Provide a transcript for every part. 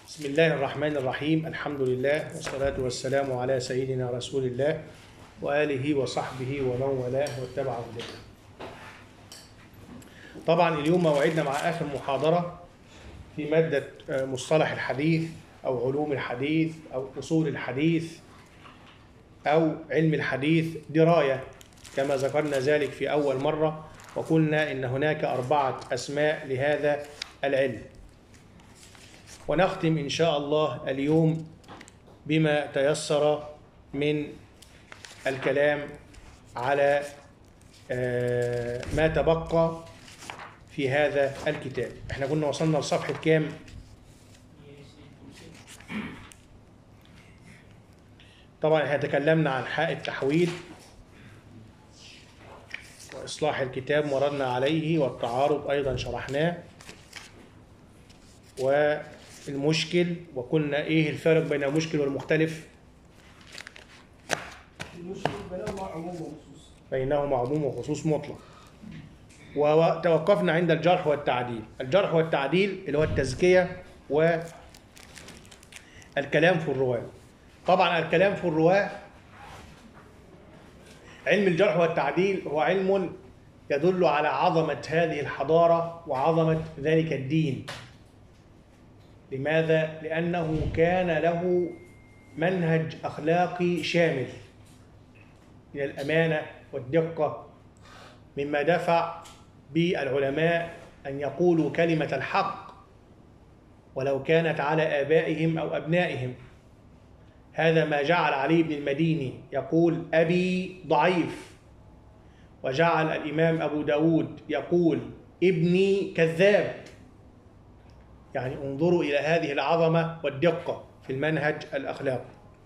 بسم الله الرحمن الرحيم. الحمد لله والصلاة والسلام على سيدنا رسول الله وآله وصحبه ومن والاه واتبع هداه. طبعا اليوم موعدنا مع آخر محاضرة في مادة مصطلح الحديث أو علوم الحديث أو أصول الحديث أو علم الحديث دراية، كما ذكرنا ذلك في أول مرة وقلنا إن هناك 4 أسماء لهذا العلم. ونختم إن شاء الله اليوم بما تيسر من الكلام على ما تبقى في هذا الكتاب. احنا كنا وصلنا لصفحة كام؟ طبعا احنا تكلمنا عن حاء التحويل وإصلاح الكتاب مررنا عليه، والتعارض أيضا شرحناه، والمشكل وقلنا إيه الفرق بين المشكل والمختلف؟ المشكل بينهما عموم وخصوص. بينهما عموم وخصوص مطلق. وتوقفنا عند الجرح والتعديل. الجرح والتعديل اللي هو التزكية والكلام في الرواة. طبعا الكلام في الرواة، علم الجرح والتعديل هو علم يدل على عظمة هذه الحضارة وعظمة ذلك الدين. لماذا؟ لأنه كان له منهج أخلاقي شامل من الأمانة والدقة، مما دفع بالعلماء أن يقولوا كلمة الحق ولو كانت على آبائهم أو أبنائهم. هذا ما جعل علي بن المديني يقول أبي ضعيف، وجعل الإمام أبو داود يقول ابني كذاب. يعني انظروا إلى هذه العظمة والدقة في المنهج الأخلاقي.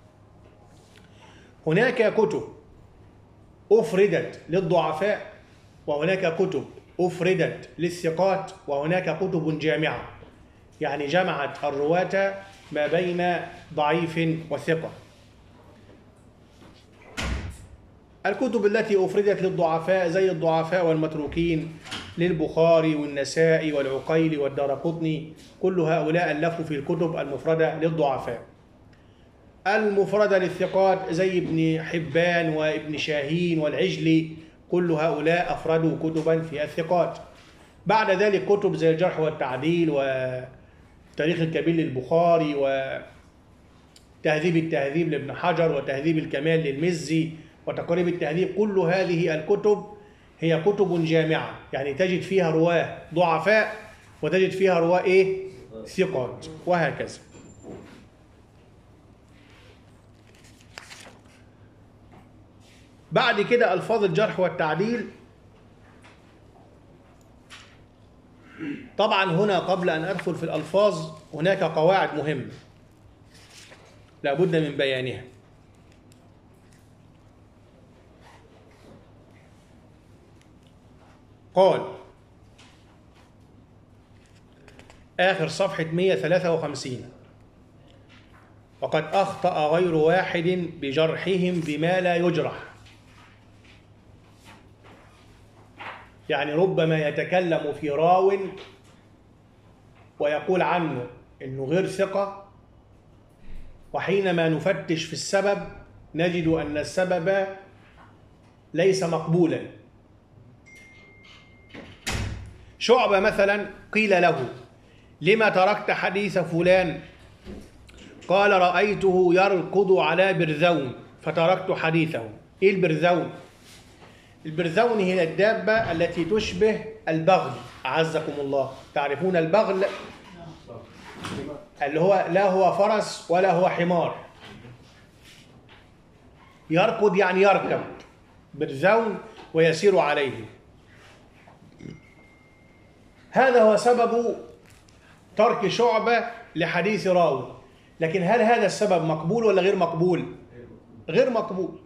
هناك كتب أفردت للضعفاء، وهناك كتب أفردت للثقات، وهناك كتب جامعة، يعني جمعت الرواة ما بين ضعيف وثقة. الكتب التي أفردت للضعفاء زي الضعفاء والمتروكين للبخاري والنسائي والعقيلي والدارقطني، كل هؤلاء ألفوا في الكتب المفردة للضعفاء. المفردة للثقات زي ابن حبان وابن شاهين والعجلي، كل هؤلاء أفردوا كتبا في الثقات. بعد ذلك كتب زي الجرح والتعديل وتاريخ الكبير للبخاري وتهذيب التهذيب لابن حجر وتهذيب الكمال للمزي وتقريب التهذيب. كل هذه الكتب هي كتب جامعة، يعني تجد فيها رواه ضعفاء وتجد فيها رواه ثقات، وهكذا. بعد كده ألفاظ الجرح والتعديل. طبعا هنا قبل أن أدخل في الألفاظ هناك قواعد مهمة لابد من بيانها. قال آخر صفحة 153: وقد أخطأ غير واحد بجرحهم بما لا يجرح. يعني ربما يتكلم في راو ويقول عنه إنه غير ثقة، وحينما نفتش في السبب نجد أن السبب ليس مقبولا. شعبة مثلا قيل له: لما تركت حديث فلان؟ قال: رأيته يركض على برذون فتركت حديثه. إيه البرذون؟ البرذون هي الدابة التي تشبه البغل، أعزكم الله. تعرفون البغل اللي هو لا هو فرس ولا هو حمار. يركض يعني يركب، برذون ويسير عليه. هذا هو سبب ترك شعبة لحديث راوي. لكن هل هذا السبب مقبول ولا غير مقبول؟ غير مقبول.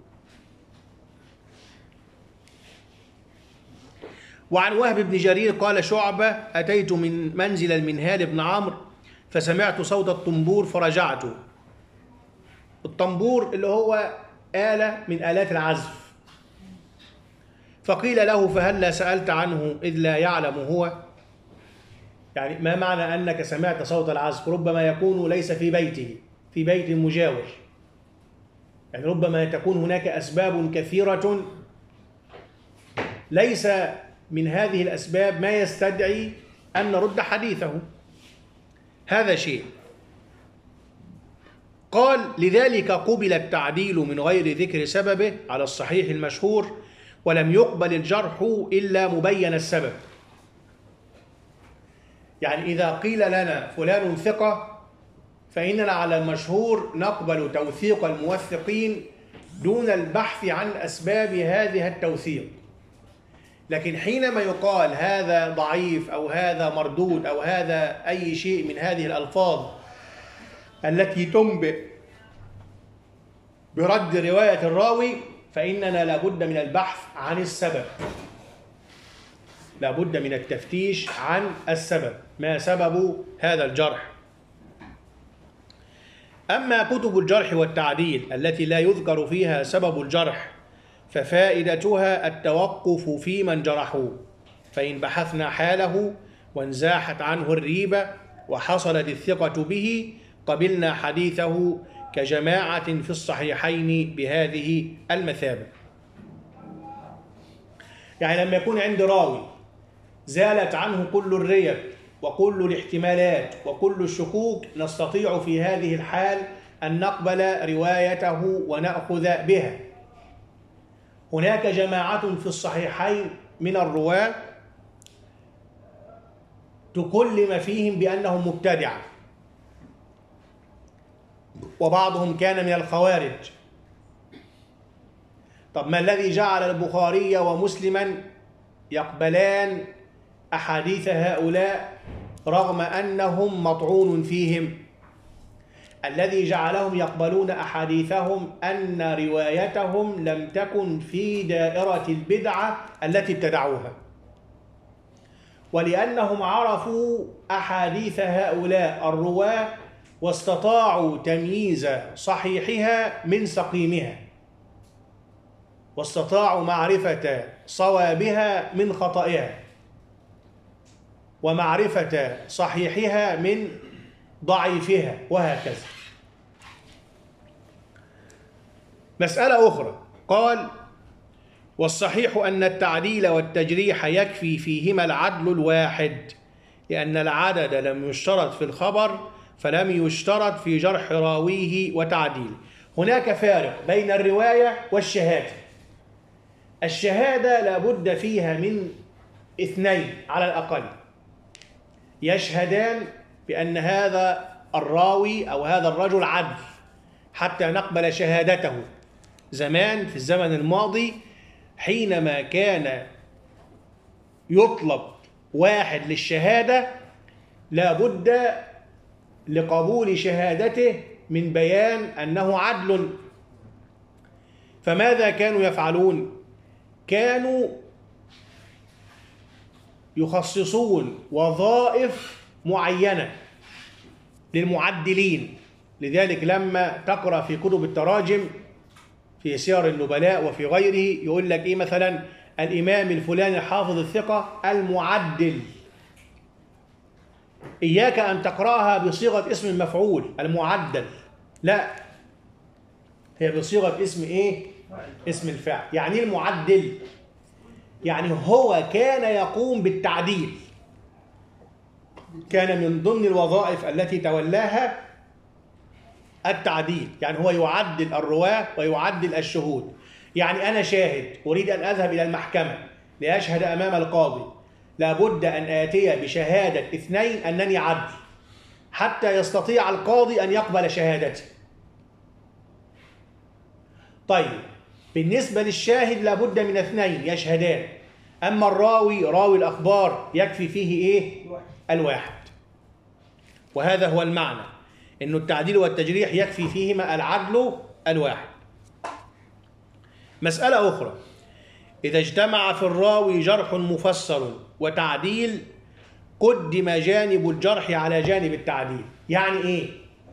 وعن وهب بن جرير قال شعبة: أتيت من منزل المنهال بن عمرو فسمعت صوت الطنبور فرجعت. الطنبور اللي هو آلة من آلات العزف. فقيل له: فهلا سألت عنه إذ لا يعلم هو؟ يعني ما معنى أنك سمعت صوت العزف؟ ربما يكون ليس في بيته، في بيت مجاور. يعني ربما تكون هناك أسباب كثيرة، ليس من هذه الأسباب ما يستدعي أن نرد حديثه. هذا شيء. قال: لذلك قبل التعديل من غير ذكر سببه على الصحيح المشهور، ولم يقبل الجرح إلا مبين السبب. يعني إذا قيل لنا فلان ثقة، فإننا على المشهور نقبل توثيق الموثقين دون البحث عن أسباب هذه التوثيق. لكن حينما يقال هذا ضعيف أو هذا مردود أو هذا أي شيء من هذه الألفاظ التي تنبئ برد رواية الراوي، فإننا لابد من البحث عن السبب، لابد من التفتيش عن السبب، ما سبب هذا الجرح. أما كتب الجرح والتعديل التي لا يذكر فيها سبب الجرح، ففائدتها التوقف في من جرحوه، فإن بحثنا حاله وانزاحت عنه الريبة وحصلت الثقة به قبلنا حديثه، كجماعة في الصحيحين بهذه المثابة. يعني لما يكون عند راوي زالت عنه كل الريب وكل الاحتمالات وكل الشكوك، نستطيع في هذه الحال أن نقبل روايته ونأخذ بها. هناك جماعة في الصحيحين من الرواة تكلم فيهم بأنهم مبتدعة، وبعضهم كان من الخوارج. طب ما الذي جعل البخاري ومسلما يقبلان أحاديث هؤلاء رغم أنهم مطعون فيهم؟ الذي جعلهم يقبلون أحاديثهم أن روايتهم لم تكن في دائرة البدعة التي ابتدعوها، ولأنهم عرفوا أحاديث هؤلاء الرواة واستطاعوا تمييز صحيحها من سقيمها، واستطاعوا معرفة صوابها من خطئها، ومعرفة صحيحها من ضعيفها، وهكذا. مسألة أخرى، قال: والصحيح أن التعديل والتجريح يكفي فيهما العدل الواحد، لأن العدد لم يشترط في الخبر فلم يشترط في جرح راويه وتعديل. هناك فارق بين الرواية والشهادة. الشهادة لابد فيها من اثنين على الأقل يشهدان بأن هذا الراوي أو هذا الرجل عدل حتى نقبل شهادته. زمان في الزمن الماضي حينما كان يطلب واحد للشهادة لابد لقبول شهادته من بيان أنه عدل. فماذا كانوا يفعلون؟ كانوا يخصصون وظائف معينة للمعدلين. لذلك لما تقرأ في كتب التراجم في سير النبلاء وفي غيره يقول لك إيه مثلا؟ الإمام الفلاني حافظ الثقة المعدل. إياك أن تقرأها بصيغة اسم المفعول المعدل، لا، هي بصيغة اسم إيه؟ اسم الفاعل. يعني المعدل يعني هو كان يقوم بالتعديل، كان من ضمن الوظائف التي تولاها التعديل. يعني هو يعدل الرواة ويعدل الشهود. يعني أنا شاهد أريد أن أذهب إلى المحكمة لأشهد أمام القاضي، لابد أن آتي بشهادة اثنين أنني عدل حتى يستطيع القاضي أن يقبل شهادتي. طيب بالنسبة للشاهد لابد من اثنين يشهدان. أما الراوي راوي الأخبار يكفي فيه إيه؟ الواحد. وهذا هو المعنى، إنه التعديل والتجريح يكفي فيهما العدل الواحد. مسألة أخرى، إذا اجتمع في الراوي جرح مفسر وتعديل قدم جانب الجرح على جانب التعديل. يعني إيه؟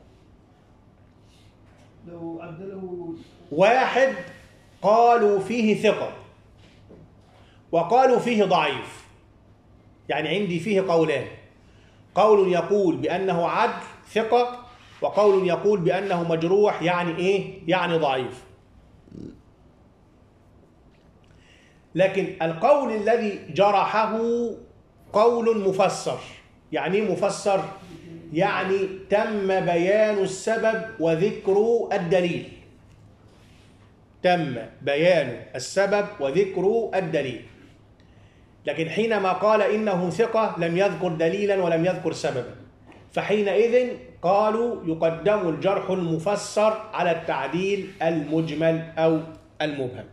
لو عدله واحد قالوا فيه ثقة وقالوا فيه ضعيف، يعني عندي فيه قولان، قول يقول بأنه عدل ثقة، وقول يقول بأنه مجروح يعني إيه؟ يعني ضعيف. لكن القول الذي جرحه قول مفسر. يعني إيه مفسر؟ يعني تم بيان السبب وذكر الدليل. تم بيان السبب وذكر الدليل. لكن حينما قال إنه ثقة لم يذكر دليلا ولم يذكر سببا، فحينئذ قالوا يقدم الجرح المفسر على التعديل المجمل أو المبهم.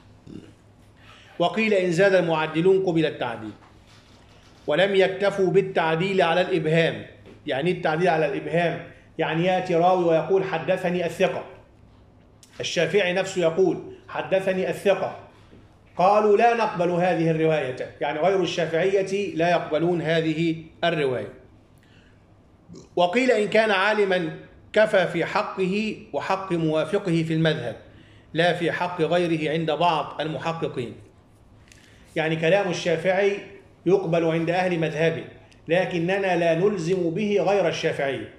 وقيل إن زاد المعدلون قبل التعديل، ولم يكتفوا بالتعديل على الإبهام. يعني التعديل على الإبهام يعني يأتي راوي ويقول حدثني الثقة، الشافعي نفسه يقول حدثني الثقة، قالوا لا نقبل هذه الرواية، يعني غير الشافعية لا يقبلون هذه الرواية. وقيل إن كان عالما كفى في حقه وحق موافقه في المذهب، لا في حق غيره عند بعض المحققين. يعني كلام الشافعي يقبل عند أهل مذهبه، لكننا لا نلزم به غير الشافعي.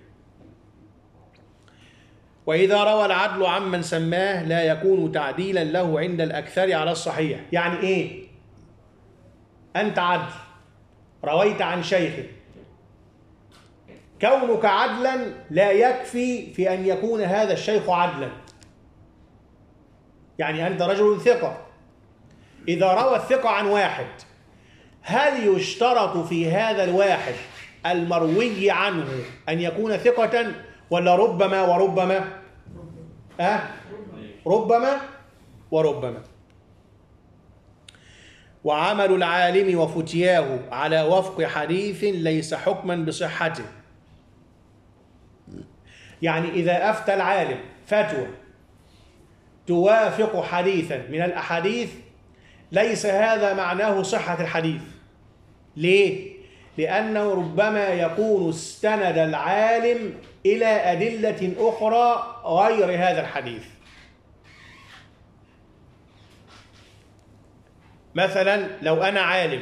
وإذا روى العدل عمن سماه لا يكون تعديلا له عند الأكثر على الصحيح. يعني إيه؟ أنت عدل، رويت عن شيخ، كونك عدلا لا يكفي في أن يكون هذا الشيخ عدلا. يعني أنت رجل ثقة، إذا روى الثقة عن واحد، هل يشترط في هذا الواحد المروي عنه أن يكون ثقة، ولا ربما وربما؟ ربما وربما. وعمل العالم وفتياه على وفق حديث ليس حكما بصحته. يعني إذا أفتى العالم فتوى توافق حديثا من الأحاديث ليس هذا معناه صحة الحديث. ليه؟ لأنه ربما يكون استند العالم إلى أدلة أخرى غير هذا الحديث. مثلا لو أنا عالم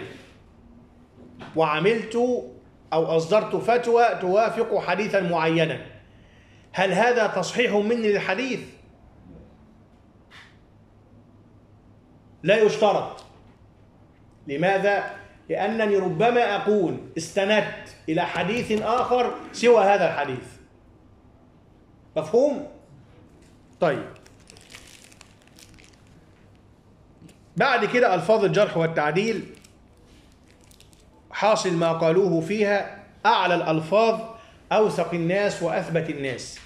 وعملت أو أصدرت فتوى توافق حديثا معينا، هل هذا تصحيح مني للحديث؟ لا يشترط. لماذا؟ لأنني ربما أكون استندت إلى حديث آخر سوى هذا الحديث. مفهوم؟ طيب، بعد كده ألفاظ الجرح والتعديل، حاصل ما قالوه فيها أعلى الألفاظ أوثق الناس وأثبت الناس.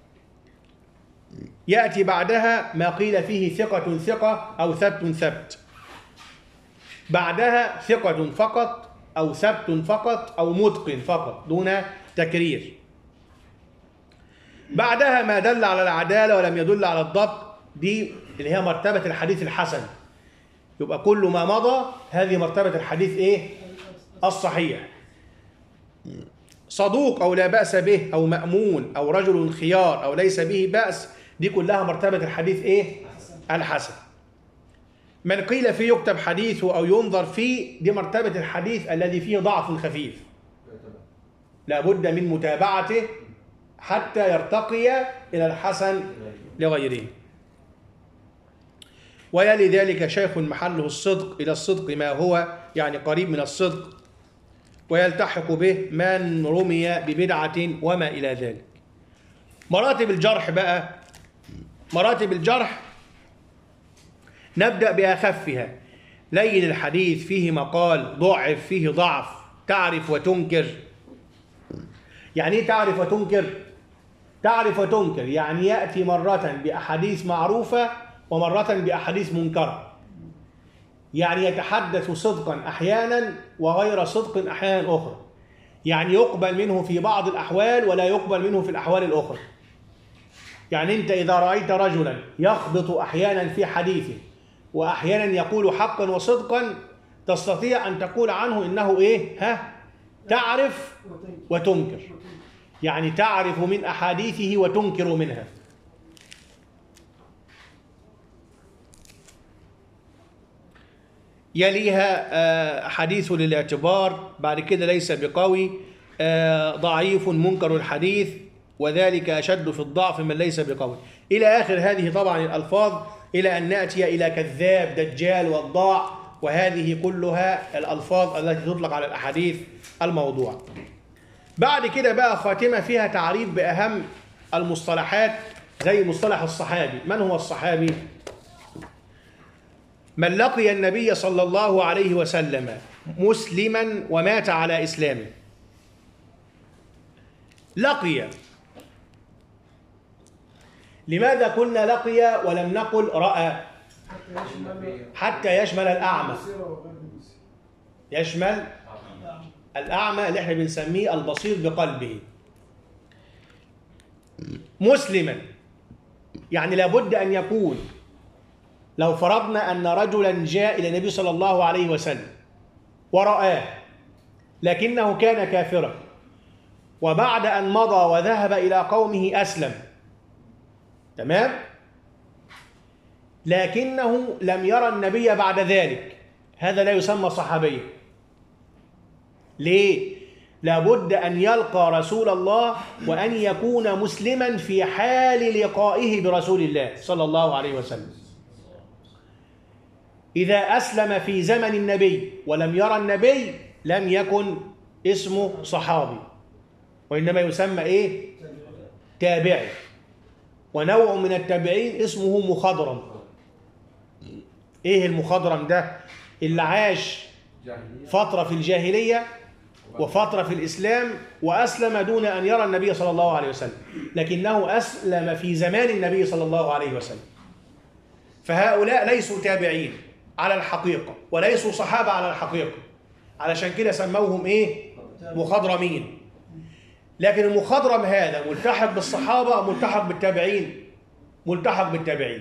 يأتي بعدها ما قيل فيه ثقة ثقة أو ثبت ثبت، بعدها ثقة فقط أو ثبت فقط أو متقن فقط دون تكرير، بعدها ما دل على العدالة ولم يدل على الضبط، دي اللي هي مرتبة الحديث الحسن. يبقى كل ما مضى هذه مرتبة الحديث إيه؟ الصحيح. صدوق أو لا بأس به أو مأمون أو رجل خيار أو ليس به بأس، دي كلها مرتبة الحديث إيه؟ الحسن. من قيل فيه يكتب حديثه أو ينظر فيه، دي مرتبة الحديث الذي فيه ضعف خفيف، لا بد من متابعته حتى يرتقي إلى الحسن لغيره. ويلي ذلك شيخ محله الصدق إلى الصدق ما هو يعني قريب من الصدق، ويلتحق به من رمي ببدعة وما إلى ذلك. مراتب الجرح بقى، مراتب الجرح نبدأ بأخفها. لين الحديث، فيه مقال، ضعف، فيه ضعف، تعرف وتنكر. يعني ايه تعرف وتنكر؟ تعرف وتنكر يعني يأتي مرة بأحاديث معروفة ومرة بأحاديث منكرة. يعني يتحدث صدقا أحيانا وغير صدق أحيانا أخرى. يعني يقبل منه في بعض الأحوال ولا يقبل منه في الأحوال الأخرى. يعني أنت إذا رأيت رجلا يخبط أحيانا في حديثه وأحيانا يقول حقا وصدقا، تستطيع أن تقول عنه إنه إيه؟ تعرف وتنكر. يعني تعرف من أحاديثه وتنكر منها. يليها حديث للاعتبار، بعد كده ليس بقوي، ضعيف منكر الحديث، وذلك أشد في الضعف من ليس بقوي، إلى آخر هذه طبعا الألفاظ، إلى أن نأتي إلى كذاب دجال وضاع، وهذه كلها الألفاظ التي تطلق على الأحاديث الموضوع. بعد كده بقى خاتمة فيها تعريف بأهم المصطلحات، زي مصطلح الصحابي. من هو الصحابي؟ من لقي النبي صلى الله عليه وسلم مسلما ومات على إسلامه. لقي، لماذا قلنا لقي ولم نقل رأى؟ حتى يشمل الأعمى، يشمل الأعمى اللي احنا بنسميه البصير بقلبه. مسلما يعني لابد أن يكون، لو فرضنا أن رجلا جاء إلى النبي صلى الله عليه وسلم ورآه لكنه كان كافرا، وبعد أن مضى وذهب إلى قومه أسلم، تمام؟ لكنه لم يرى النبي بعد ذلك، هذا لا يسمى صحابيا. ليه؟ لابد أن يلقى رسول الله وأن يكون مسلما في حال لقائه برسول الله صلى الله عليه وسلم. إذا أسلم في زمن النبي ولم يرى النبي لم يكن اسمه صحابي، وإنما يسمى إيه؟ تابعي. ونوع من التابعين اسمه مخضرم. إيه المخضرم ده؟ اللي عاش فترة في الجاهلية وفترة في الإسلام وأسلم دون أن يرى النبي صلى الله عليه وسلم، لكنه أسلم في زمان النبي صلى الله عليه وسلم. فهؤلاء ليسوا تابعين على الحقيقة وليسوا صحابة على الحقيقة، علشان كده سموهم إيه؟ مخضرمين. لكن المخضرم هذا ملتحق بالصحابة أو ملتحق بالتابعين؟ ملتحق بالتابعين،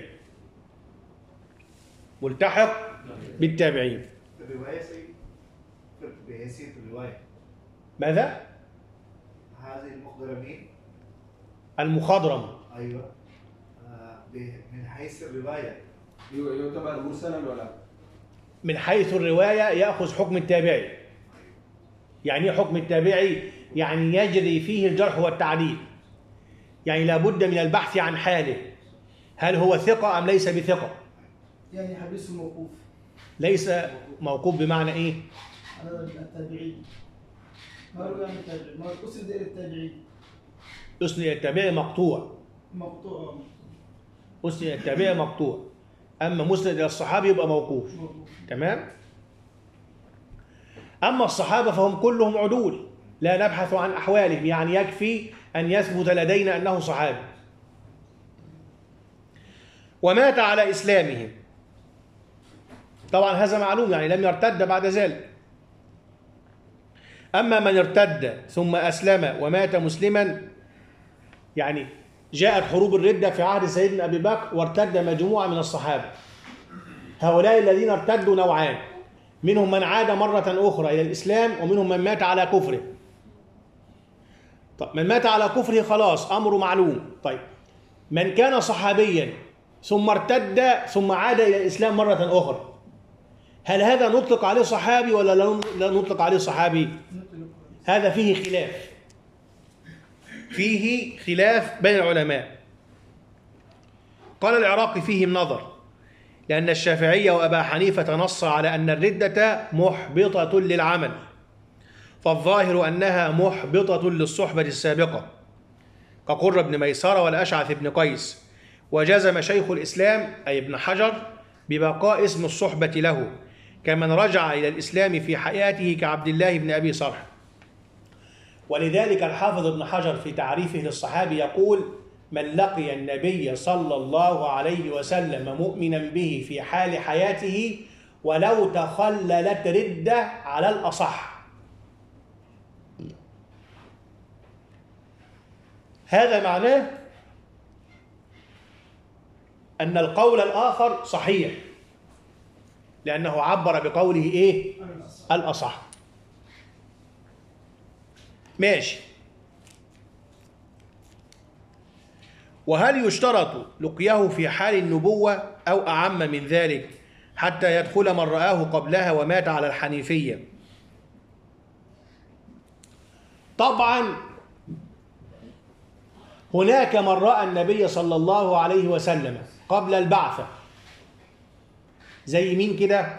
ملتحق بالتابعين. الرواية سيد بحيثية الرواية ماذا؟ هذه المخضرمين المخضرم أيوة من حيث الرواية يعتبر مرسلا ولا؟ من حيث الرواية يأخذ حكم التابعي. يعني ايه حكم التابعي؟ يعني يجري فيه الجرح والتعديل، يعني لابد من البحث عن حاله، هل هو ثقة أم ليس بثقة؟ يعني حديث موقوف. ليس موقوف بمعنى إيه؟ على التابعين. ما هو يعني التابعين؟ ما أسند إلى التابعين. أسند إلى التابعي مقطوع. مقطوع. أسند إلى التابعي مقطوع، أما مسند إلى الصحابي يبقى موقوف. تمام؟ أما الصحابة فهم كلهم عدول، لا نبحث عن أحوالهم، يعني يكفي أن يثبت لدينا أنه صحابي. ومات على إسلامهم، طبعا هذا معلوم، يعني لم يرتد بعد ذلك. أما من ارتد ثم أسلم ومات مسلما، يعني جاءت حروب الردة في عهد سيدنا أبي بكر وارتد مجموعة من الصحابة. هؤلاء الذين ارتدوا نوعان، منهم من عاد مرة أخرى إلى الإسلام ومنهم من مات على كفره. طيب من مات على كفره خلاص أمره معلوم. طيب من كان صحابيا ثم ارتد ثم عاد إلى الإسلام مرة أخرى، هل هذا نطلق عليه صحابي ولا لا نطلق عليه صحابي؟ هذا فيه خلاف، فيه خلاف بين العلماء. قال العراقي فيه النظر، لأن الشافعي وأبا حنيفة نص على أن الردة محبطة للعمل، فالظاهر أنها محبطة للصحبة السابقة، كقرة بن ميسرة والأشعث بن قيس. وجزم شيخ الإسلام أي ابن حجر ببقاء اسم الصحبة له، كمن رجع إلى الإسلام في حياته كعبد الله بن أبي صرح. ولذلك الحافظ ابن حجر في تعريفه للصحابي يقول: من لقي النبي صلى الله عليه وسلم مؤمنا به في حال حياته ولو تخللت ردة على الأصح. هذا معناه أن القول الآخر صحيح، لأنه عبر بقوله إيه؟ الأصح. ماشي. وهل يشترط لقيه في حال النبوة أو أعم من ذلك حتى يدخل من رآه قبلها ومات على الحنيفية؟ طبعا هناك من رأى النبي صلى الله عليه وسلم قبل البعثة، زي مين كده؟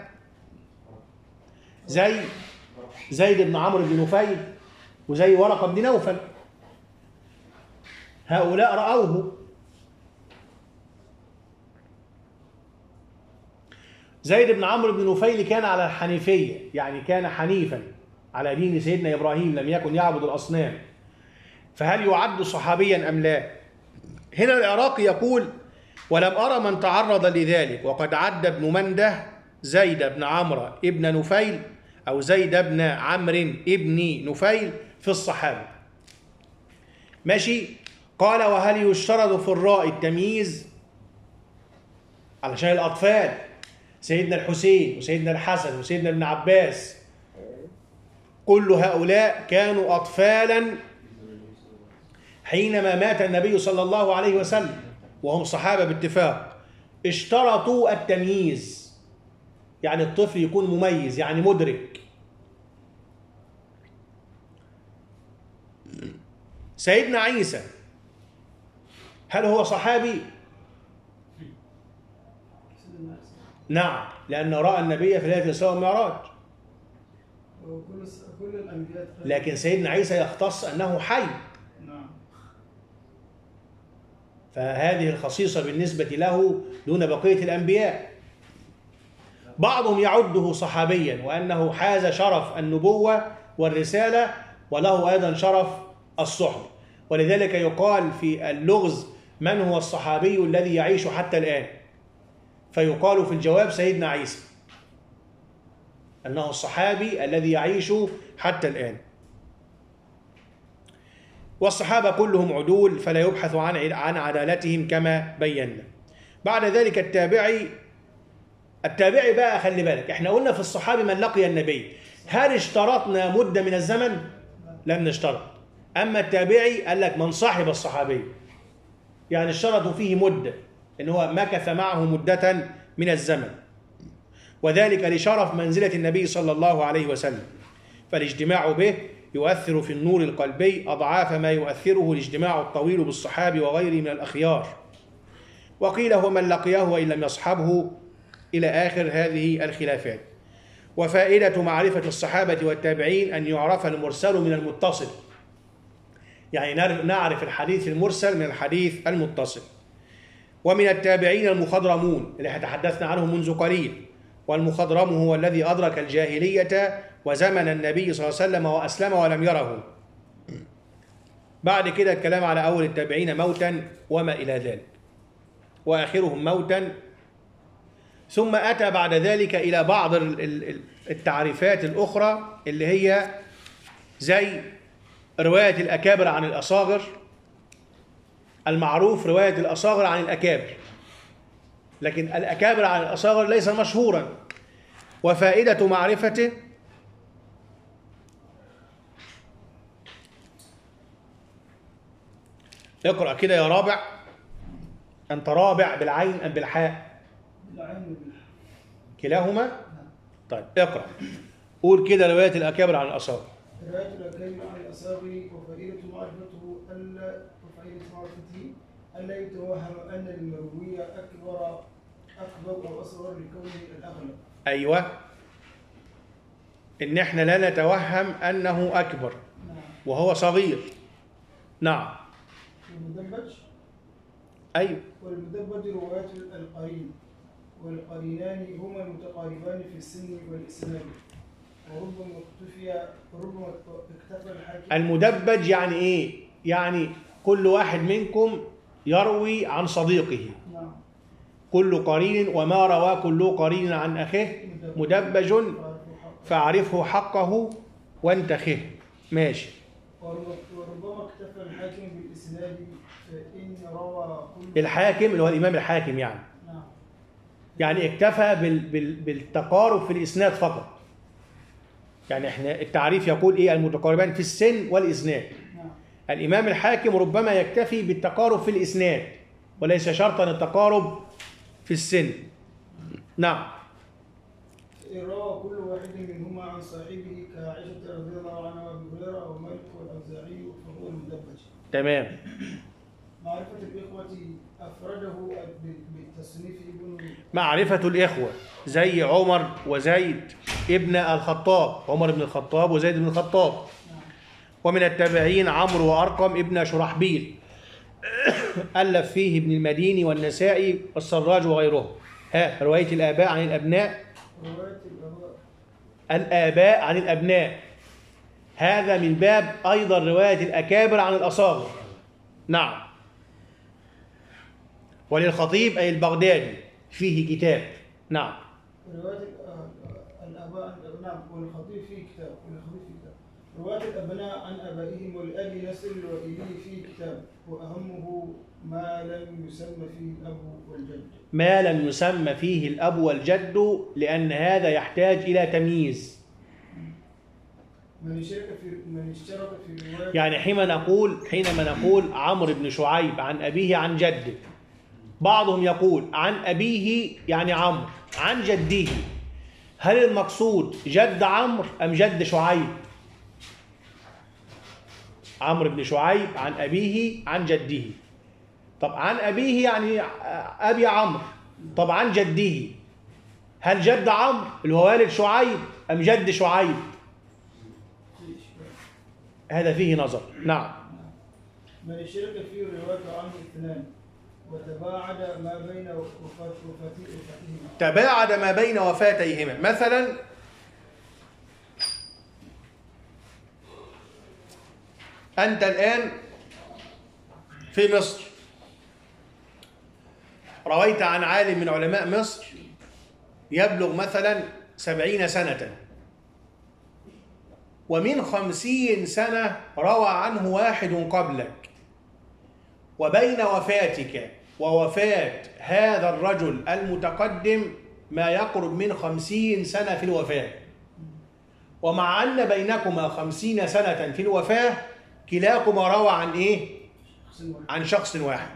زي زيد بن عمرو بن نفيل وزي ورقة بن نوفل. هؤلاء رأوه. زيد بن عمرو بن نفيل كان على الحنيفية، يعني كان حنيفا على دين سيدنا إبراهيم، لم يكن يعبد الأصنام. فهل يعد صحابيا أم لا؟ هنا العراقي يقول: ولم أرى من تعرض لذلك، وقد عد ابن منده زيد بن عمرو ابن نفيل أو زيد بن عمرو ابن نفيل في الصحابة. ماشي. قال: وهل يشترط في الراء التمييز؟ علشان الأطفال، سيدنا الحسين وسيدنا الحسن وسيدنا ابن عباس، كل هؤلاء كانوا أطفالا حينما مات النبي صلى الله عليه وسلم، وهم صحابة باتفاق. اشترطوا التمييز، يعني الطفل يكون مميز، يعني مدرك. سيدنا عيسى هل هو صحابي؟ نعم، لأنه رأى النبي في ليلة الإسراء والمعراج. كل الأنبياء، لكن سيدنا عيسى يختص أنه حي، نعم، فهذه الخصيصة بالنسبة له دون بقية الأنبياء. بعضهم يعده صحابيا، وأنه حاز شرف النبوة والرسالة، وله أيضا شرف الصحبة. ولذلك يقال في اللغز: من هو الصحابي الذي يعيش حتى الآن؟ فيقال في الجواب سيدنا عيسى، أنه الصحابي الذي يعيش حتى الآن. والصحابة كلهم عدول، فلا يبحث عن عدالتهم كما بينا. بعد ذلك التابعي بقى، خلي بالك، احنا قلنا في الصحابي من لقي النبي. هل اشترطنا مدة من الزمن؟ لم نشترط. أما التابعي قال لك من صاحب الصحابي، يعني اشترطوا فيه مدة، إن هو مكث معه مدة من الزمن، وذلك لشرف منزلة النبي صلى الله عليه وسلم. فالاجتماع به يؤثر في النور القلبي أضعاف ما يؤثره الاجتماع الطويل بالصحابي وغيره من الأخيار. وقيل هو من لقيه وإن لم يصحبه، إلى آخر هذه الخلافات. وفائدة معرفة الصحابة والتابعين أن يعرف المرسل من المتصل، يعني نعرف الحديث المرسل من الحديث المتصل. ومن التابعين المخضرمون اللي تحدثنا عنهم منذ قليل، والمخضرم هو الذي أدرك الجاهلية وزمن النبي صلى الله عليه وسلم وأسلم ولم يره. بعد كده الكلام على أول التابعين موتا وما إلى ذلك، وآخرهم موتا. ثم أتى بعد ذلك إلى بعض التعريفات الأخرى اللي هي زي رواية الأكابر عن الأصاغر. المعروف رواية الأصاغر عن الأكابر، لكن الأكابر عن الأصاغر ليس مشهورا. وفائدة معرفته اقرأ كده يا رابع. أنت رابع بالعين أم بالحاء؟ بالعين والبالحاء كلاهما؟ طيب اقرأ، قول كده رواية الأكابر عن الأصاغر. رواية الأكابر عن الأصاغر. وفائدة معرفته ألا يتوهم أن المروي أكبر أو أصغر لكونه الأغلب. أيوة، إن إحنا لا نتوهم أنه أكبر وهو صغير. نعم. والمدبج. أيوة. والمدبج رواية القرين، والقرينان هما المتقاربان في السن والإسناد، وربما اكتفى الحاكم. المدبج يعني إيه؟ يعني كل واحد منكم يروي عن صديقه. نعم. كل قرين، وما روى كل قرين عن أخيه مدبج فاعرفه حقه وانتخه. ماشي. وربما اكتفى الحاكم بالإسناد إن روى كل. الحاكم اللي هو الإمام الحاكم يعني. نعم. يعني اكتفى بالتقارب في الإسناد فقط. يعني احنا التعريف يقول إيه؟ المتقاربان في السن والإسناد. نعم. الإمام الحاكم ربما يكتفي بالتقارب في الإسناد وليس شرطا التقارب في السن. نعم. روى كل واحد منهما عن صاحبه كعائشة رضي الله عنها وأبي هريرة ومالك والأوزاعي. تمام. معرفة الإخوة أفرده بالتصنيف ابن معرفة الإخوة زي عمر وزيد ابن الخطاب، عمر بن الخطاب وزيد بن الخطاب. ومن التابعين عمرو وأرقم ابن شرحبيل ألف فيه ابن المديني والنسائي والسراج وغيرهم. ها، رواية الآباء عن الأبناء. رواية الآباء الآباء عن الأبناء، هذا من باب أيضا رواية الأكابر عن الأصاغر. نعم. وللخطيب أي البغدادي فيه كتاب. نعم. رواية الآباء نعم، والخطيب فيه كتاب، رواية الأبناء عن آبائهم والأب يصل وإليه فيه كتاب، وأهمه ما لم يسمى فيه الأب والجد. ما لم يسمى فيه الأب والجد، لأن هذا يحتاج إلى تمييز. من اشترك في رواية، يعني حينما نقول عمرو بن شعيب عن أبيه عن جده، بعضهم يقول عن أبيه يعني عمرو، عن جده، هل المقصود جد عمرو أم جد شعيب؟ عمرو بن شعيب عن أبيه عن جده. طب عن أبيه يعني أبي عمرو، طب عن جده هل جد عمرو اللي هو والد شعيب أم جد شعيب؟ هذا فيه نظر. نعم. من اشترك في رواية عنه اثنان وتباعد ما بين وفاتهما. تباعد ما بين وفاتيهما، مثلا أنت الآن في مصر، رويت عن عالم من علماء مصر يبلغ مثلا 70 سنة، ومن 50 سنة روى عنه واحد قبلك، وبين وفاتك ووفاة هذا الرجل المتقدم ما يقرب من 50 سنة في الوفاة، ومع أن بينكما 50 سنة في الوفاة، كلاكما روى عن إيه؟ عن شخص واحد.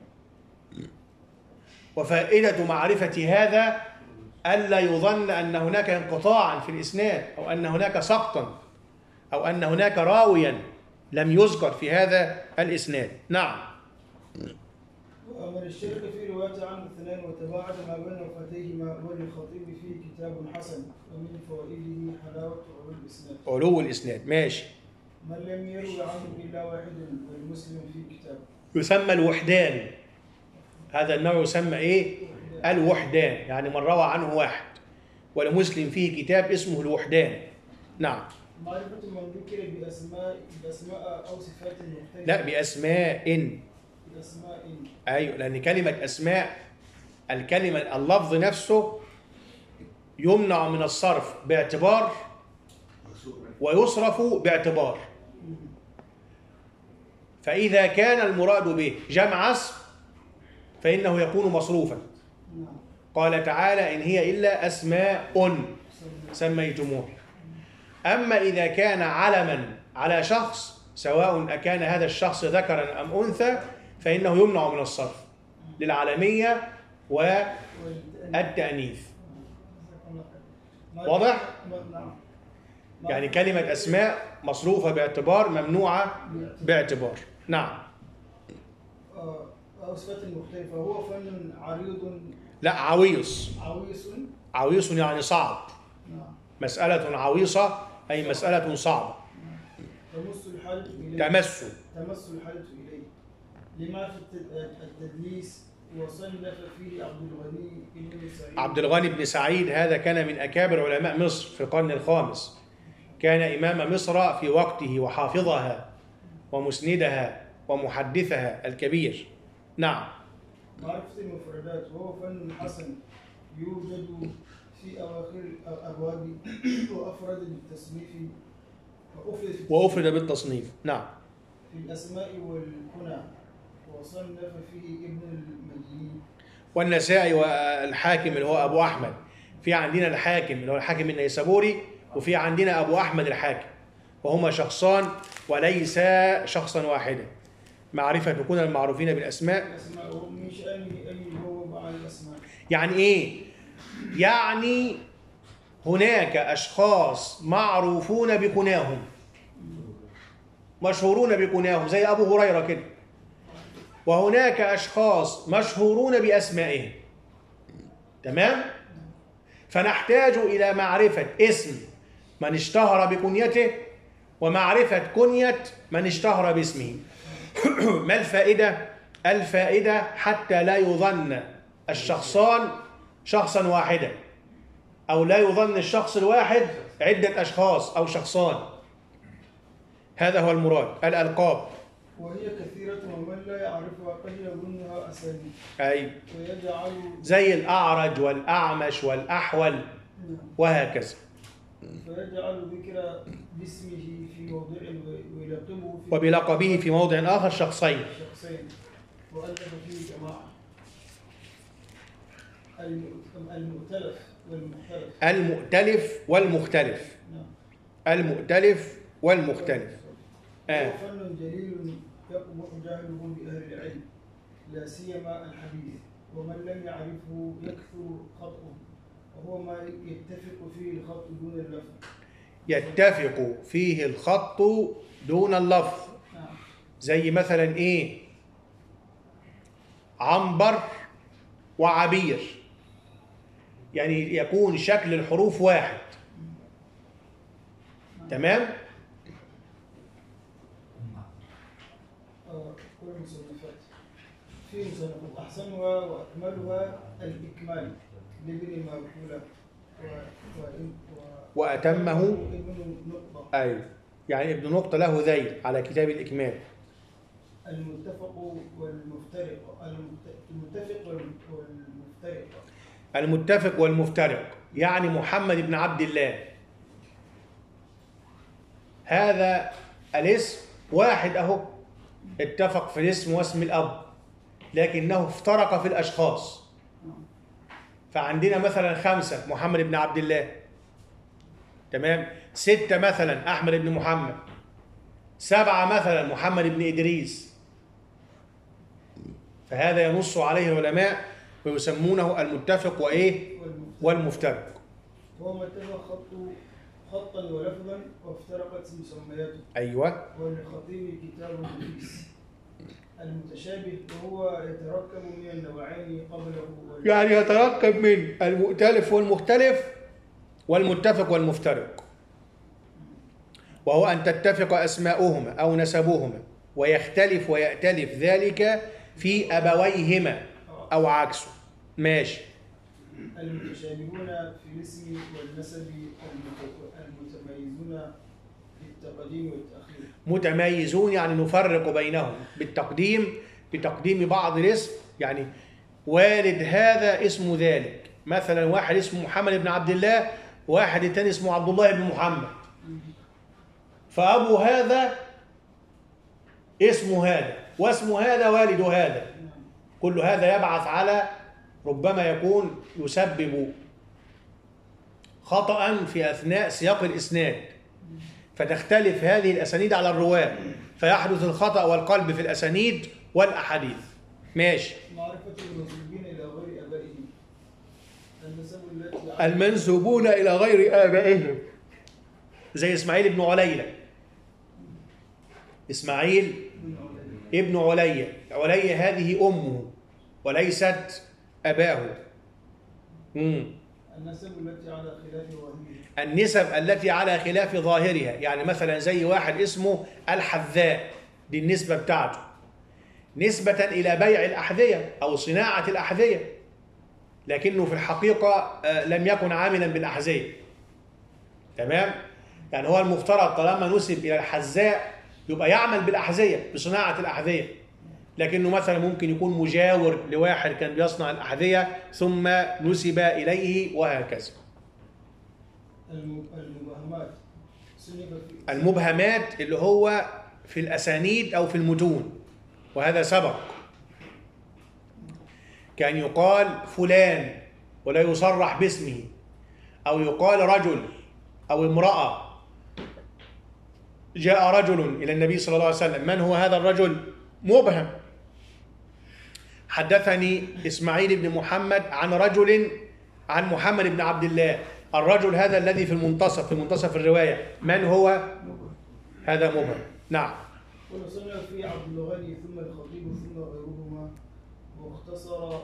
وفائدة معرفة هذا ألا يظن أن هناك انقطاعا في الإسناد، أو أن هناك سقطا، أو أن هناك راويا لم يذكر في هذا الإسناد. نعم. ومن اشترك في رواية عنه اثنان وتباعد ما بين وفاتيهما وللخطيب فيه كتاب حسن، ومن فوائده حلاوة علو الإسناد. علو الإسناد، ماشي. من لم يروي عنه إلا واحد والمسلم فيه كتاب. يسمى الوحدان، هذا النوع يسمى إيه؟ الوحدان، يعني من روى عنه واحد ولمسلم فيه كتاب اسمه الوحدان. نعم. معرفة من ذكر بأسماء أو صفات مختلفة. لا، بأسماء. بأسماء. أيوة، لأن كلمة أسماء، الكلمة اللفظ نفسه يمنع من الصرف باعتبار ويصرف باعتبار. فإذا كان المراد به جمع اسم فإنه يكون مصروفا. قال تعالى: إن هي إلا أسماء سميتموه. أما إذا كان علما على شخص، سواء أكان هذا الشخص ذكرا أم أنثى، فإنه يمنع من الصرف للعالمية والتأنيث. واضح؟ يعني كلمة أسماء مصروفة باعتبار، ممنوعة باعتبار. نعم. أو صفات مختلفة. هو فن عريض. لا، عويص. عويص. عويص يعني صعب. مسألة عويصة أي مسألة صعبة. تمس الحاجة إليه. تمس الحاجة إليه لمعرفة التدليس. وصنف فيه عبد الغني بن سعيد، هذا كان من أكابر علماء مصر في القرن الخامس، كان إمام مصر في وقته وحافظها ومسندها ومحدثها الكبير. نعم. معرفة المفردات. وهو فن حسن يوجد في أواخر الأبواب وأفرد بالتصنيف وأفرد بالتصنيف. نعم. في الأسماء والكنى. وصنف فيه ابن المديني والنسائي والحاكم اللي هو أبو أحمد. في عندنا الحاكم اللي هو الحاكم النيسابوري، وفي عندنا أبو أحمد الحاكم، وهما شخصان وليس شخصا واحدا. معرفة كنا المعروفين بالأسماء. من شأنه أن يجاوب عن الأسماء. يعني إيه؟ يعني هناك أشخاص معروفون بكناهم، مشهورون بكناهم زي أبو هريرة كده، وهناك أشخاص مشهورون بأسمائهم. تمام؟ فنحتاج إلى معرفة اسم من اشتهر بكنيته ومعرفة كنية من اشتهر باسمه. ما الفائدة؟ الفائدة حتى لا يظن الشخصان شخصا واحدا، أو لا يظن الشخص الواحد عدة أشخاص أو شخصان. هذا هو المراد. الألقاب وهي كثيرة ومن لا يعرفها قد يظنها أسانيد. أي ويجعل زي الأعرج والأعمش والأحول وهكذا. فيجعل ذكر باسمه في موضع ويلقبه في وبلقبه في موضع آخر شخصين. وألف فيه جماعة. المؤتلف والمختلف. المؤتلف والمختلف. المؤتلف والمختلف. فن جليل يقبح جهله بأهل العلم لا سيما الحديث، ومن لم يعرفه يكثر خطأه، وهو ما يتفق فيه الخط دون اللفظ. يتفق فيه الخط دون اللفظ. زي مثلا ايه؟ عنبر وعبير، يعني يكون شكل الحروف واحد. تمام؟ كل المصنفات في مصنفات أحسنها وأكملها الإكمال لابن ماكولة وأتمه ابن نقطة. أيوه، يعني ابن نقطة له ذيل على كتاب الإكمال. المتفق والمفترق. المتفق والمفترق يعني محمد بن عبد الله، هذا الاسم واحد أهو، اتفق في الاسم واسم الأب، لكنه افترق في الأشخاص. فعندنا مثلا 5 محمد بن عبد الله، تمام؟ 6 مثلا أحمد بن محمد، 7 مثلا محمد بن إدريس. فهذا ينص عليه العلماء ويسمونه المتفق وإيه؟ والمفترق. هو ما اتفق خطا ولفظا وافترقت مسمياته. أيوه. وللخطيب كتاب الحديث المتشابه، وهو يتركب من النوعين قبله يعني يتركب من المؤتلف والمختلف والمتفق والمفترق، وهو أن تتفق أسماؤهما أو نسبوهما ويختلف ويأتلف ذلك في أبويهما أو عكسه. ماشي. المتشابهون في الاسم والنسب المتميزون بالتقديم والتأخير. متميزون يعني نفرق بينهم بتقديم بعض الاسم، يعني والد هذا اسمه ذلك، مثلا واحد اسمه محمد بن عبد الله، واحد الثاني اسمه عبد الله بن محمد، فأبو هذا اسمه هذا واسم هذا والد هذا. كل هذا يبعث على ربما يكون يسبب خطأ في أثناء سياق الإسناد، فتختلف هذه الأسانيد على الرواة، فيحدث الخطأ والقلب في الأسانيد والأحاديث. ماشي. معرفة المنسوبين إلى غير آبائهم. المنسوبون إلى غير آبائهم زي إسماعيل بن عليلة. إسماعيل ابن علية، علية هذه أمه وليست أباه. النسب التي على خلاف ظاهرها، يعني مثلا زي واحد اسمه الحذاء، دي النسبة بتاعته نسبة إلى بيع الأحذية أو صناعة الأحذية، لكنه في الحقيقة لم يكن عاملا بالأحذية. تمام؟ يعني هو المفترض طالما نسب إلى الحذاء يبقى يعمل بالأحذية بصناعة الأحذية، لكنه مثلا ممكن يكون مجاور لواحد كان بيصنع الأحذية ثم نسب إليه وهكذا. المبهمات اللي هو في الأسانيد أو في المتون، وهذا سبق، كان يقال فلان ولا يصرح باسمه، أو يقال رجل أو امرأة. جاء رجل إلى النبي صلى الله عليه وسلم، من هو هذا الرجل؟ مبهم. حدثني إسماعيل بن محمد عن رجل عن محمد بن عبد الله، الرجل هذا الذي في منتصف الرواية من هو؟ هذا مبهم. نعم. ونصنف فيه عبد الغني ثم الخطيب ثم غيرهما، واختصر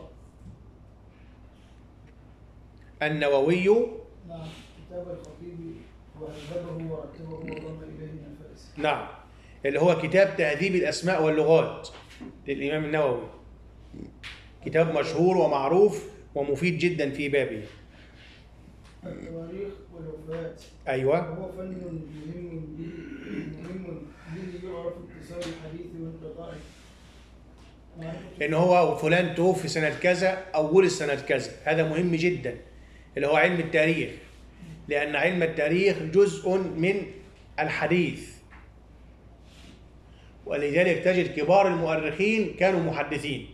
النووي. نعم كتاب الخطيب وهذبه ورتبه وضم إليه من الفارس. نعم، اللي هو كتاب تهذيب الأسماء واللغات للإمام النووي، كتاب مشهور ومعروف ومفيد جدا في بابه. التواريخ والوفيات. أيوة. وهو فن مهم به يعرف اتصال الحديث وانقطاعه. إن هو فلان توفي سنة كذا أو ولد سنة كذا، هذا مهم جدا، اللي هو علم التاريخ، لأن علم التاريخ جزء من الحديث، ولذلك تجد كبار المؤرخين كانوا محدثين.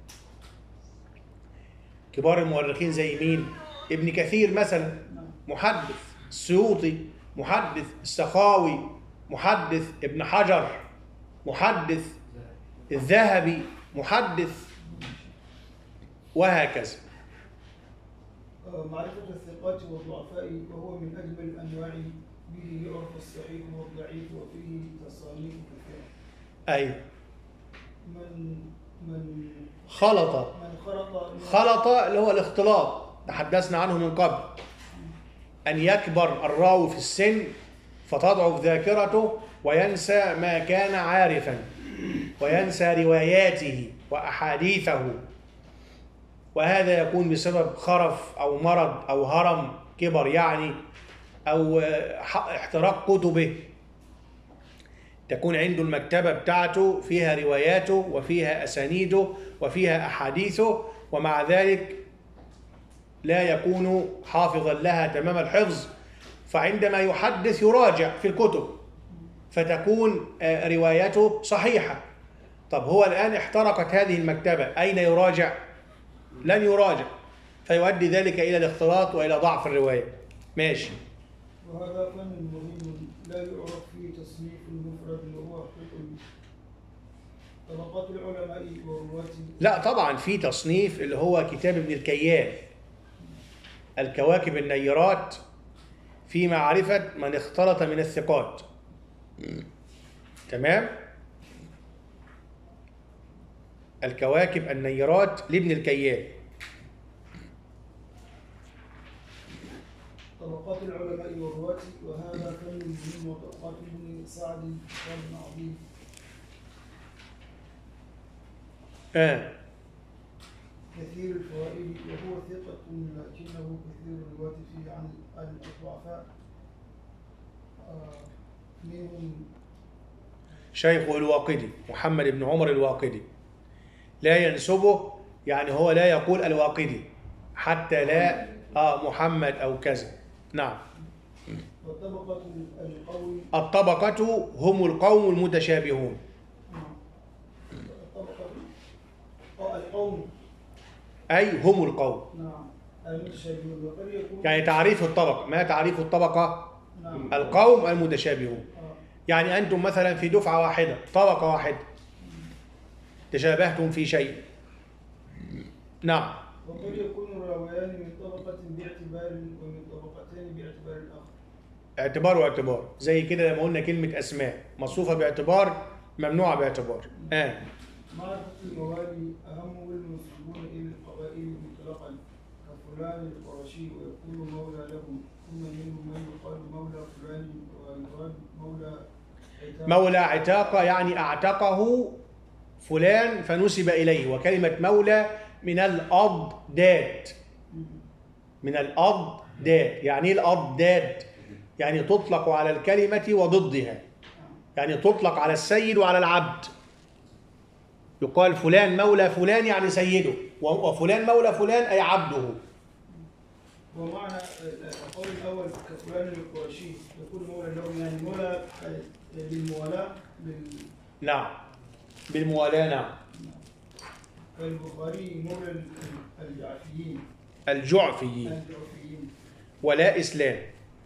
كبار المؤرخين زي مين؟ ابن كثير مثلا محدث، السيوطي محدث، السخاوي محدث، ابن حجر محدث، الذهبي محدث، وهكذا. معرفة الثقات والضعفاء وهو من أجمل الأنواع، به يعرف الصحيح والضعيف وفيه تصانيف كثيرة. أيوة. من خلط اللي هو الاختلاط، تحدثنا عنه من قبل، أن يكبر الراوي في السن فتضعف ذاكرته وينسى ما كان عارفا، وينسى رواياته وأحاديثه، وهذا يكون بسبب خرف أو مرض أو هرم كبر يعني، أو احتراق كتبه، تكون عنده المكتبة بتاعته فيها رواياته وفيها أسانيده وفيها أحاديثه، ومع ذلك لا يكون حافظا لها تمام الحفظ، فعندما يحدث يراجع في الكتب فتكون روايته صحيحة. طب هو الآن احترقت هذه المكتبة، أين يراجع؟ لن يراجع، فيؤدي ذلك إلى الاختلاط وإلى ضعف الرواية. ماشي. وهذا فن مهم لا يعرف فيه تصنيف المفرد اللي هو طبقات العلماء ورواته. لا طبعا في تصنيف اللي هو كتاب ابن الكيال، الكواكب النيرات في معرفة من اختلط من الثقات. تمام؟ الكواكب النيرات لابن الكيال. طبقات العلماء ورواته، وهذا فن مهم، وطبقات ابن سعد كتاب عظيم. كثير الفوائد، وهو ثقة لكنه كثير الرواة فيه عن الضعفاء، منهم شيخه الواقدي محمد بن عمر الواقدي، لا ينسبه، يعني هو لا يقول الواقدي حتى لا محمد أو كذا. نعم. والطبقة القوم، الطبقة هم القوم المتشابهون. القوم أي هم القوم. نعم المتشابهون. وقد يكون يعني تعريف الطبقة، ما تعريف الطبقة؟ نعم. القوم المتشابهون. يعني أنتم مثلا في دفعة واحدة، طبقة واحدة، تشابهتم في شيء. نعم. وقد يكون الراويان من طبقة باعتبار ومن طبقتين باعتبار الآخر. اعتبار واعتبار، زي كده لما قلنا كلمة أسماء مصروفة باعتبار ممنوعة باعتبار. معرفة الموالي أهم المنسوبون إلى القبائل مطلقا، كفلان القرشي ويكون مولى لهم، ثم منهم من يقال مولى فلان ويراد مولى عتاقة، يعني أعتقه فلان فنسب إليه. وكلمة مولى من الأضداد، من الأضداد. يعني الأضداد يعني تطلق على الكلمة وضدها، يعني تطلق على السيد وعلى العبد. يقال فلان مولى فلان يعني سيده، وفلان مولى فلان أي عبده. ومعنى القول الأول كفلان القرشي يكون مولى لهم، يعني مولى بالموالاة نعم بالموالاة. نعم. البخاري مولى الجعفيين ولا إسلام.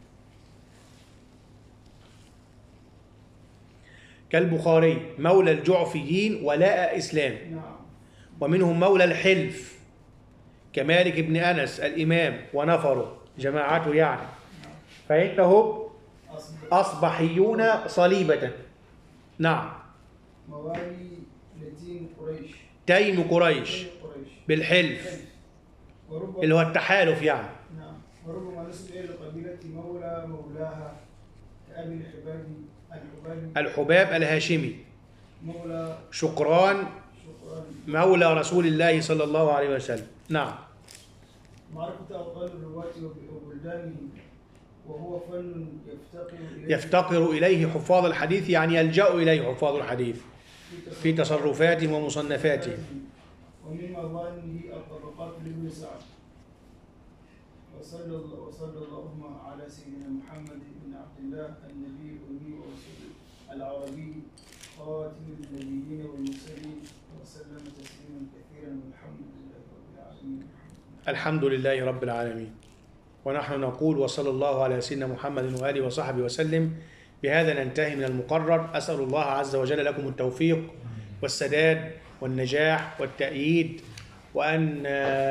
كالبخاري مولى الجعفيين ولاء إسلام. ومنهم مولى الحلف كمالك بن أنس الإمام ونفره جماعته يعني، فإنهم أصبحيون صليبة. نعم. موالي لتين قريش تيم قريش بالحلف وربما اللي هو التحالف يعني. نعم، وربما نسب إلى قبيلة مولى مولاها كأبي الحباب الهاشمي مولى شقران مولى رسول الله صلى الله عليه وسلم. نعم. معرفة أوطان الرواة وبلدانهم وهو فن يفتقر إليه حفاظ الحديث، يعني يلجأ إليه حفاظ الحديث في تصرفاتهم ومصنفاتهم. ومن مظانه الطبقات لابن سعد. وصلى اللهم على سيدنا محمد بن عبد الله النبي الأمي ورسول العربي خاتم النبيين والمرسلين وسلم تسليما كثيرا والحمد لله رب العالمين. الحمد لله رب العالمين. ونحن نقول وصلى الله على سيدنا محمد وآله وصحبه وسلم. بهذا ننتهي من المقرر. أسأل الله عز وجل لكم التوفيق والسداد والنجاح والتأييد، وأن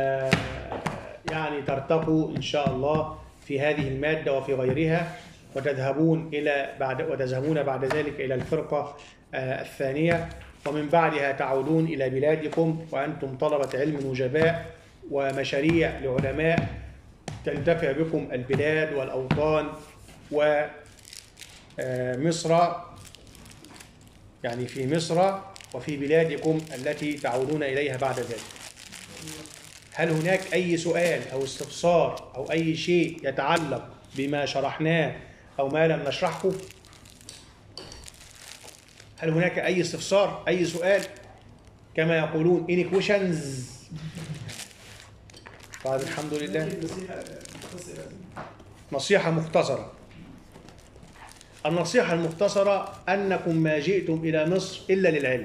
يعني ترتقوا إن شاء الله في هذه المادة وفي غيرها، وتذهبون بعد ذلك إلى الفرقة الثانية، ومن بعدها تعودون إلى بلادكم وأنتم طلبة علم نجباء ومشاريع لعلماء تنتفع بكم البلاد والأوطان ومصر، يعني في مصر وفي بلادكم التي تعودون إليها بعد ذلك. هل هناك أي سؤال أو استفسار أو أي شيء يتعلق بما شرحناه أو ما لم نشرحه؟ هل هناك أي استفسار، أي سؤال؟ كما يقولون any questions؟ طيب الحمد لله. نصيحة مختصرة. النصيحة المختصرة أنكم ما جئتم إلى مصر إلا للعلم،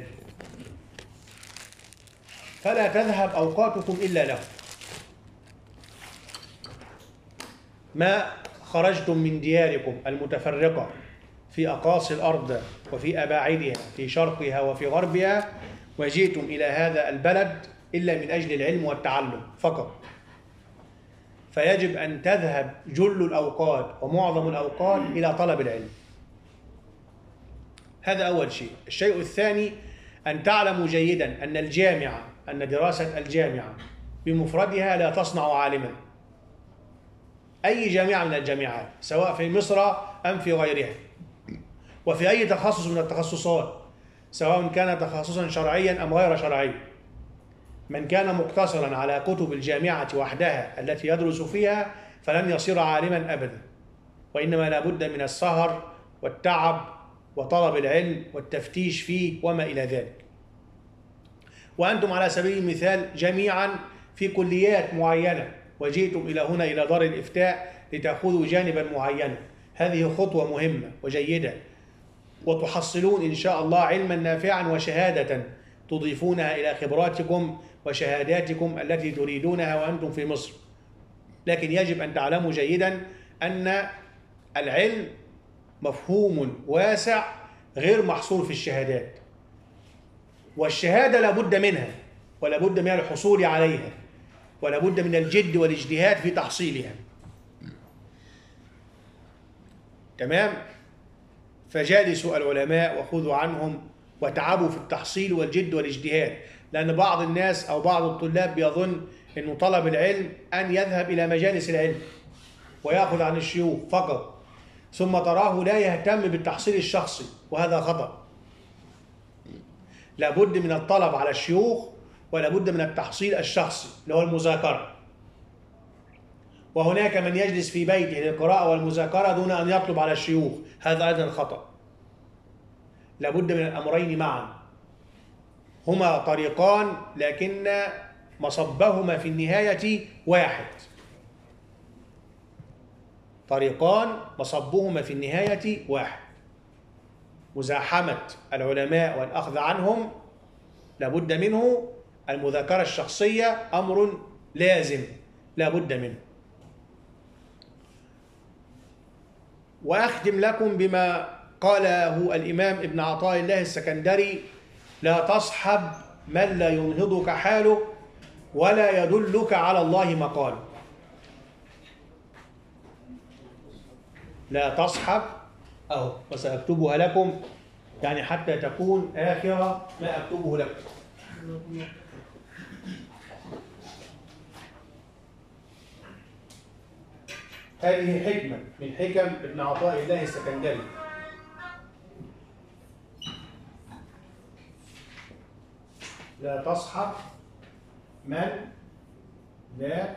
فلا تذهب أوقاتكم إلا له. ما خرجتم من دياركم المتفرقة في أقاصي الأرض وفي أباعدها في شرقها وفي غربها، وجئتم إلى هذا البلد إلا من أجل العلم والتعلم فقط. فيجب أن تذهب جل الأوقات ومعظم الأوقات إلى طلب العلم. هذا أول شيء. الشيء الثاني أن تعلموا جيدا أن دراسة الجامعة بمفردها لا تصنع عالما. أي جامعة من الجامعات سواء في مصر أم في غيرها، وفي أي تخصص من التخصصات، سواء كان تخصصا شرعيا أم غير شرعي، من كان مقتصرا على كتب الجامعة وحدها التي يدرس فيها فلن يصير عالما أبدا، وإنما لا بد من السهر والتعب وطلب العلم والتفتيش فيه وما إلى ذلك. وأنتم على سبيل المثال جميعا في كليات معينة، وجئتم إلى هنا إلى دار الإفتاء لتأخذوا جانبا معينا. هذه خطوة مهمة وجيدة، وتحصلون إن شاء الله علما نافعا وشهادة تضيفونها إلى خبراتكم وشهاداتكم التي تريدونها وأنتم في مصر. لكن يجب أن تعلموا جيدا أن العلم مفهوم واسع غير محصور في الشهادات، والشهادة لابد منها ولابد من الحصول عليها ولابد من الجد والاجتهاد في تحصيلها. تمام؟ فجالسوا العلماء وخذوا عنهم وتعبوا في التحصيل والجد والاجتهاد، لأن بعض الناس أو بعض الطلاب بيظن أن طلب العلم أن يذهب إلى مجالس العلم ويأخذ عن الشيوخ فقط، ثم تراه لا يهتم بالتحصيل الشخصي، وهذا خطأ. لابد من الطلب على الشيوخ ولابد من التحصيل الشخصي اللي هو المذاكرة. وهناك من يجلس في بيته للقراءة والمذاكرة دون أن يطلب على الشيوخ، هذا أيضا خطأ. لابد من الأمرين معا، هما طريقان لكن مصبهما في النهاية واحد. طريقان مصبهما في النهاية واحد. مزاحمة العلماء والأخذ عنهم لابد منه، المذاكرة الشخصية أمر لازم لابد منه. وأختم لكم بما قاله الإمام ابن عطاء الله السكندري: لا تصحب من لا ينهضك حاله ولا يدلك على الله مقاله. لا تصحب، وسأكتبها لكم يعني حتى تكون آخر ما أكتبه لك. هذه حكمة من حكم ابن عطاء الله السكندري. لا تصحب من لا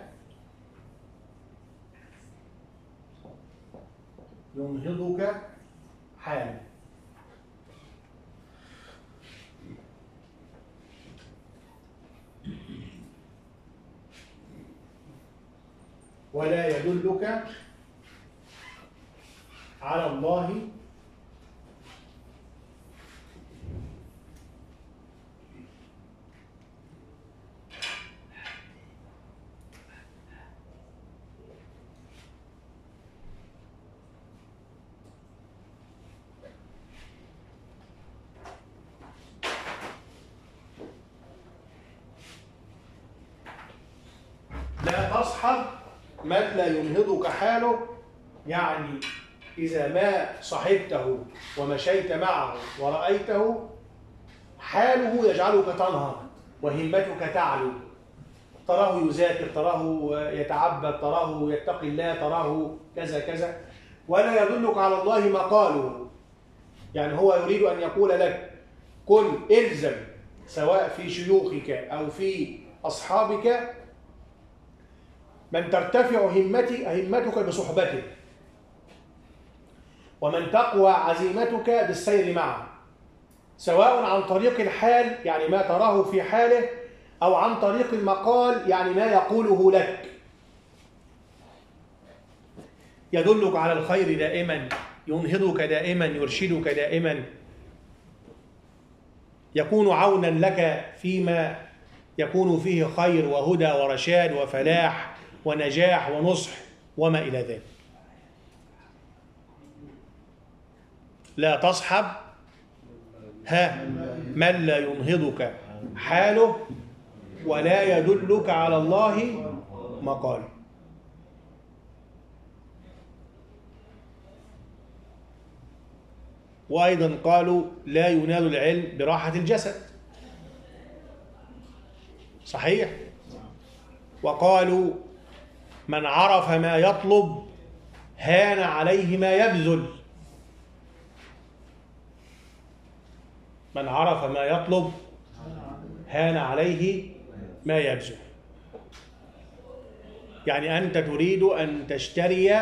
ينهضك حال. ولا يدلك على الله لا تصحب من لا ينهضك حاله، يعني إذا ما صحبته ومشيت معه ورأيته حاله يجعلك تنهض وهمتك تعلو، تراه يذاكر، تراه يتعبد، تراه يتقي الله، تراه كذا كذا. ولا يدلك على الله مقاله، يعني هو يريد أن يقول لك كن إلزم سواء في شيوخك أو في أصحابك من ترتفع همتك بصحبته، ومن تقوى عزيمتك بالسير معه، سواء عن طريق الحال يعني ما تراه في حاله، أو عن طريق المقال يعني ما يقوله لك. يدلك على الخير دائما، ينهضك دائما، يرشدك دائما، يكون عونا لك فيما يكون فيه خير وهدى ورشاد وفلاح ونجاح ونصح وما إلى ذلك. لا تصحب من لا ينهضك حاله ولا يدلك على الله مقاله. وأيضا قالوا لا ينال العلم براحة الجسد، صحيح. وقالوا من عرف ما يطلب هان عليه ما يبذل. من عرف ما يطلب هان عليه ما يبذل. يعني أنت تريد أن تشتري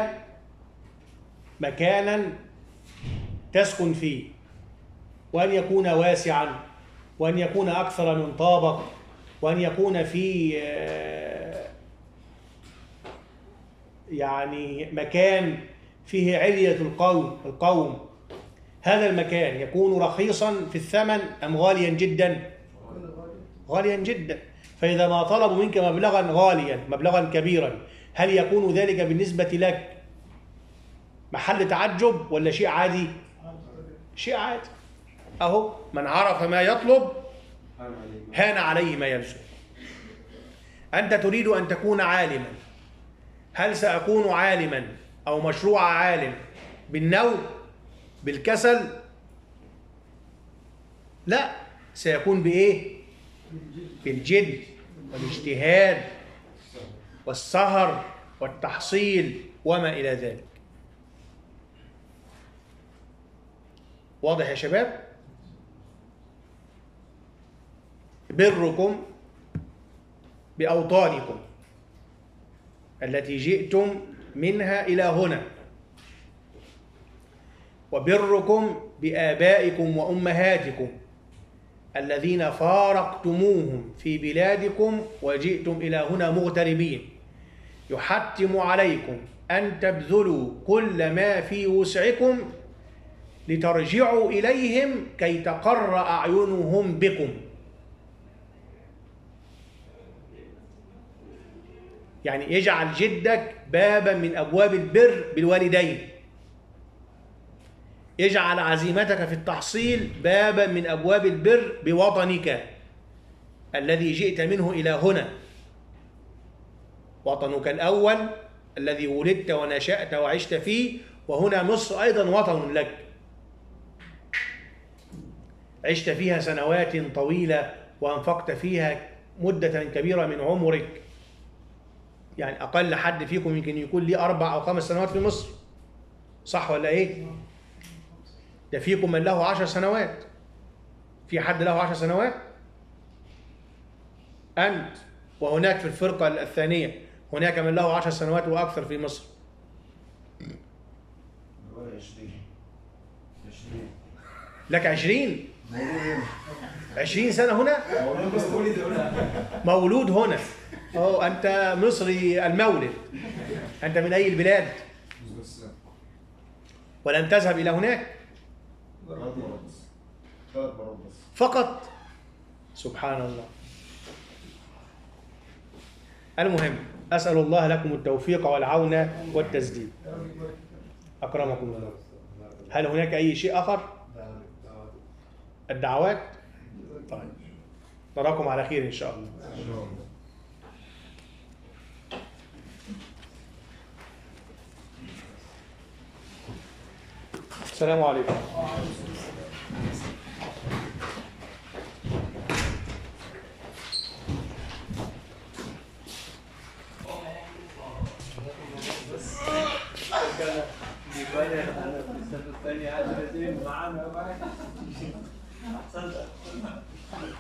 مكانا تسكن فيه، وأن يكون واسعا، وأن يكون أكثر من طابق، وأن يكون فيه يعني مكان فيه علية القوم. هذا المكان يكون رخيصا في الثمن أم غاليا جدا؟ غاليا جدا. فإذا ما طلبوا منك مبلغا غاليا مبلغا كبيرا، هل يكون ذلك بالنسبة لك محل تعجب ولا شيء عادي؟ شيء عادي. أهو من عرف ما يطلب هان عليه ما يبذل. أنت تريد أن تكون عالما، هل سأكون عالما أو مشروع عالم بالنوم بالكسل؟ لا، سيكون بإيه؟ بالجد والاجتهاد والسهر والتحصيل وما إلى ذلك. واضح يا شباب؟ بركم بأوطانكم التي جئتم منها إلى هنا، وبركم بآبائكم وأمهاتكم الذين فارقتموهم في بلادكم وجئتم إلى هنا مغتربين، يحتم عليكم أن تبذلوا كل ما في وسعكم لترجعوا إليهم كي تقر أعينهم بكم. يعني اجعل جدك بابا من أبواب البر بالوالدين، اجعل عزيمتك في التحصيل بابا من أبواب البر بوطنك الذي جئت منه إلى هنا، وطنك الأول الذي ولدت ونشأت وعشت فيه، وهنا مصر أيضا وطن لك. عشت فيها سنوات طويلة وأنفقت فيها مدة كبيرة من عمرك. يعني أقل حد فيكم يمكن يكون ليه 4 أو 5 سنوات في مصر، صح ولا إيه؟ ده فيكم من له 10 سنوات. في حد له 10 سنوات؟ أنت. وهناك في الفرقة الثانية هناك من له 10 سنوات وأكثر في مصر. 20 لك 20 سنة هنا؟ مولود هنا. أنت مصري المولد. أنت من أي البلاد؟ ولم تذهب إلى هناك؟ 3 مرات بس فقط. سبحان الله. المهم، أسأل الله لكم التوفيق والعون والتسديد. أكرمكم الله. هل هناك أي شيء آخر؟ الدعوات؟ طيب، نراكم على خير إن شاء الله. السلام عليكم. الثانية 10 معنا